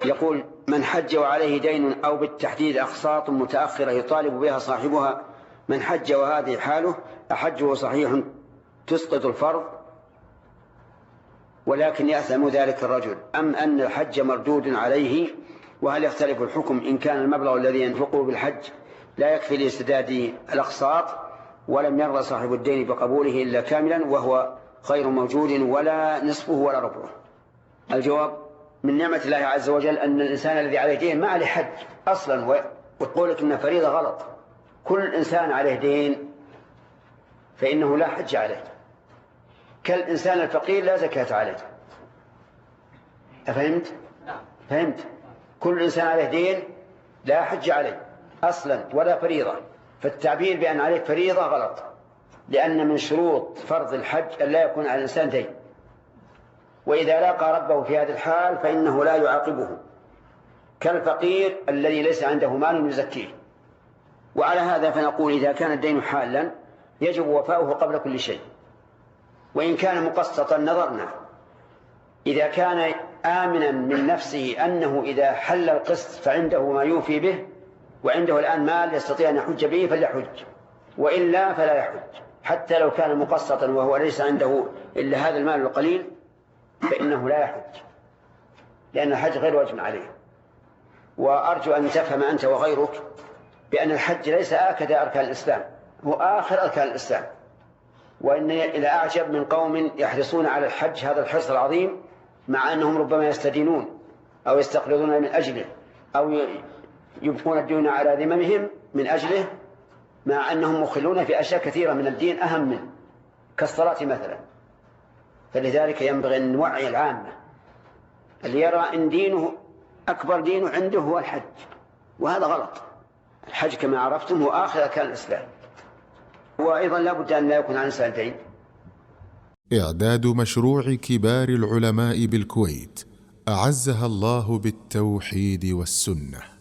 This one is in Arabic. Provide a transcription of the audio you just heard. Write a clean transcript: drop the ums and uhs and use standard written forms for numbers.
يقول: من حج وعليه دين أو بالتحديد أقساط متأخرة يطالب بها صاحبها، من حج وهذه حاله أحجه صحيح تسقط الفرض ولكن يأثم ذلك الرجل، أم أن الحج مردود عليه؟ وهل يختلف الحكم إن كان المبلغ الذي ينفقه بالحج لا يكفي لسداد الأقساط ولم يرضى صاحب الدين بقبوله إلا كاملا وهو غير موجود ولا نصفه ولا ربعه؟ الجواب: من نعمة الله عز وجل أن الإنسان الذي عليه دين ما عليه حج أصلا، وقولك إن فريضة غلط. كل إنسان عليه دين فإنه لا حج عليه، كالإنسان الفقير لا زكاة عليه. أفهمت؟ فهمت؟ كل إنسان عليه دين لا حج عليه أصلا ولا فريضة، فالتعبير بأن عليه فريضة غلط، لأن من شروط فرض الحج أن لا يكون على الإنسان دين، وإذا لاقى ربه في هذه الحال فإنه لا يعاقبه كالفقير الذي ليس عنده مال يزكيه. وعلى هذا فنقول: إذا كان الدين حالا يجب وفاؤه قبل كل شيء، وإن كان مقسطا نظرنا. إذا كان آمنا من نفسه أنه إذا حل القسط فعنده ما يوفي به وعنده الآن مال يستطيع أن يحج به فليحج، وإلا فلا يحج حتى لو كان مقسطا وهو ليس عنده إلا هذا المال القليل فإنه لا يحج، لأن الحج غير واجب عليه. وأرجو أن تفهم أنت وغيرك بأن الحج ليس آكد أركان الإسلام، هو آخر أركان الإسلام. وإن إلى أعجب من قوم يحرصون على الحج هذا الحرص العظيم مع أنهم ربما يستدينون أو يستقرضون من أجله أو يبقون الدين على ذممهم من أجله، مع أنهم مخلون في أشياء كثيرة من الدين أهم منه كالصلاة مثلا. فلذلك ينبغي أن نوعي العامة اللي يرى أن دينه أكبر دينه عنده هو الحج، وهذا غلط. الحج كما عرفتم هو آخر أركان الإسلام، وأيضا لا بد أن لا يكون عن سنتين. إعداد مشروع كبار العلماء بالكويت أعزها الله بالتوحيد والسنة.